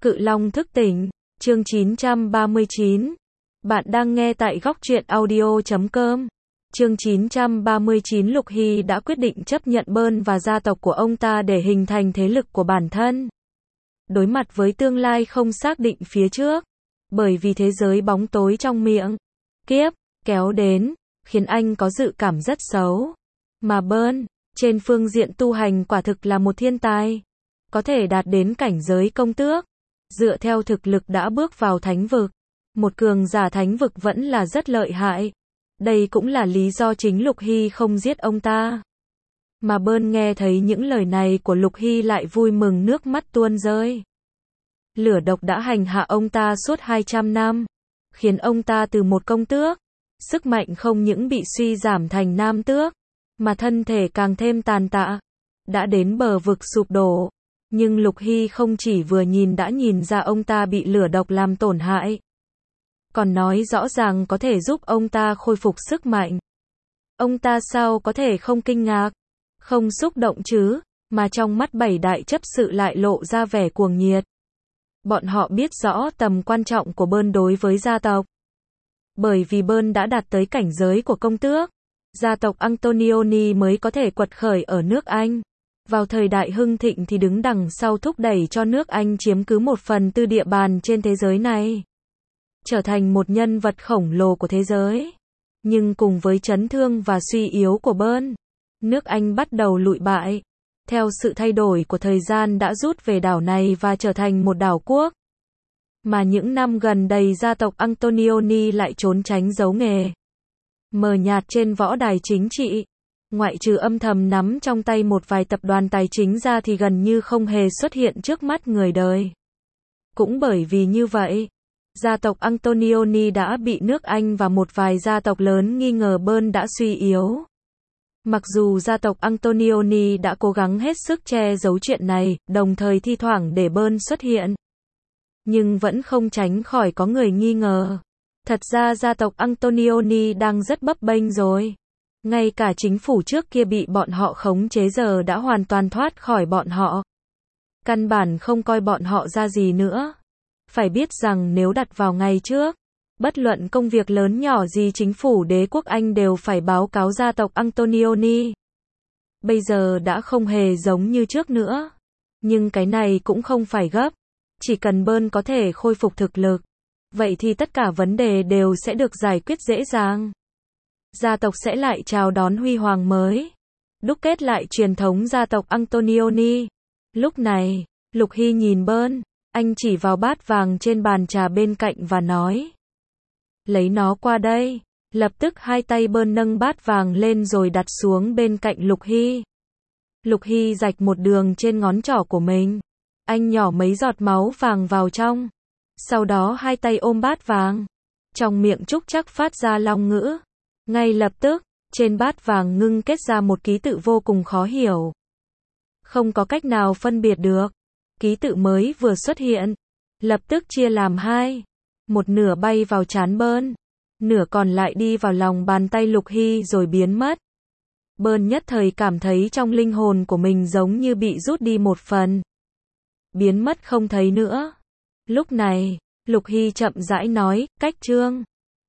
Cự Long thức tỉnh, chương 939. Bạn đang nghe tại góc truyện audio.com. Chương 939. Lục Hy đã quyết định chấp nhận Bơn và gia tộc của ông ta để hình thành thế lực của bản thân. Đối mặt với tương lai không xác định phía trước, bởi vì thế giới bóng tối trong miệng kiếp kéo đến, khiến anh có dự cảm rất xấu. Mà Bơn, trên phương diện tu hành quả thực là một thiên tài, có thể đạt đến cảnh giới công tước. Dựa theo thực lực đã bước vào thánh vực, một cường giả thánh vực vẫn là rất lợi hại. Đây cũng là lý do chính Lục Hy không giết ông ta. Mà Bơn nghe thấy những lời này của Lục Hy lại vui mừng nước mắt tuôn rơi. Lửa độc đã hành hạ ông ta suốt 200 năm, khiến ông ta từ một công tước, sức mạnh không những bị suy giảm thành nam tước, mà thân thể càng thêm tàn tạ, đã đến bờ vực sụp đổ. Nhưng Lục Hy không chỉ vừa nhìn đã nhìn ra ông ta bị lửa độc làm tổn hại, còn nói rõ ràng có thể giúp ông ta khôi phục sức mạnh. Ông ta sao có thể không kinh ngạc, không xúc động chứ, mà trong mắt 7 đại chấp sự lại lộ ra vẻ cuồng nhiệt. Bọn họ biết rõ tầm quan trọng của Bơn đối với gia tộc. Bởi vì Bơn đã đạt tới cảnh giới của công tước, gia tộc Antonioni mới có thể quật khởi ở nước Anh. Vào thời đại hưng thịnh thì đứng đằng sau thúc đẩy cho nước Anh chiếm cứ 1/4 địa bàn trên thế giới này, trở thành một nhân vật khổng lồ của thế giới. Nhưng cùng với chấn thương và suy yếu của Bơn, nước Anh bắt đầu lụi bại. Theo sự thay đổi của thời gian đã rút về đảo này và trở thành một đảo quốc. Mà những năm gần đây gia tộc Antonioni lại trốn tránh giấu nghề, mờ nhạt trên võ đài chính trị. Ngoại trừ âm thầm nắm trong tay một vài tập đoàn tài chính ra thì gần như không hề xuất hiện trước mắt người đời. Cũng bởi vì như vậy, gia tộc Antonioni đã bị nước Anh và một vài gia tộc lớn nghi ngờ Bơn đã suy yếu. Mặc dù gia tộc Antonioni đã cố gắng hết sức che giấu chuyện này, đồng thời thi thoảng để Bơn xuất hiện, nhưng vẫn không tránh khỏi có người nghi ngờ. Thật ra gia tộc Antonioni đang rất bấp bênh rồi. Ngay cả chính phủ trước kia bị bọn họ khống chế giờ đã hoàn toàn thoát khỏi bọn họ. Căn bản không coi bọn họ ra gì nữa. Phải biết rằng nếu đặt vào ngày trước, bất luận công việc lớn nhỏ gì chính phủ đế quốc Anh đều phải báo cáo gia tộc Antonioni. Bây giờ đã không hề giống như trước nữa. Nhưng cái này cũng không phải gấp. Chỉ cần Bơn có thể khôi phục thực lực, vậy thì tất cả vấn đề đều sẽ được giải quyết dễ dàng. Gia tộc sẽ lại chào đón huy hoàng mới, đúc kết lại truyền thống gia tộc Antonioni. Lúc này, Lục Hy nhìn Bơn, anh chỉ vào bát vàng trên bàn trà bên cạnh và nói: lấy nó qua đây. Lập tức hai tay Bơn nâng bát vàng lên rồi đặt xuống bên cạnh Lục Hy. Lục Hy rạch một đường trên ngón trỏ của mình. Anh nhỏ mấy giọt máu vàng vào trong. Sau đó hai tay ôm bát vàng. Trong miệng trúc chắc phát ra long ngữ. Ngay lập tức, trên bát vàng ngưng kết ra một ký tự vô cùng khó hiểu. Không có cách nào phân biệt được. Ký tự mới vừa xuất hiện, lập tức chia làm hai. Một nửa bay vào trán Bơn, nửa còn lại đi vào lòng bàn tay Lục Hy rồi biến mất. Bơn nhất thời cảm thấy trong linh hồn của mình giống như bị rút đi một phần, biến mất không thấy nữa. Lúc này, Lục Hy chậm rãi nói: cách chương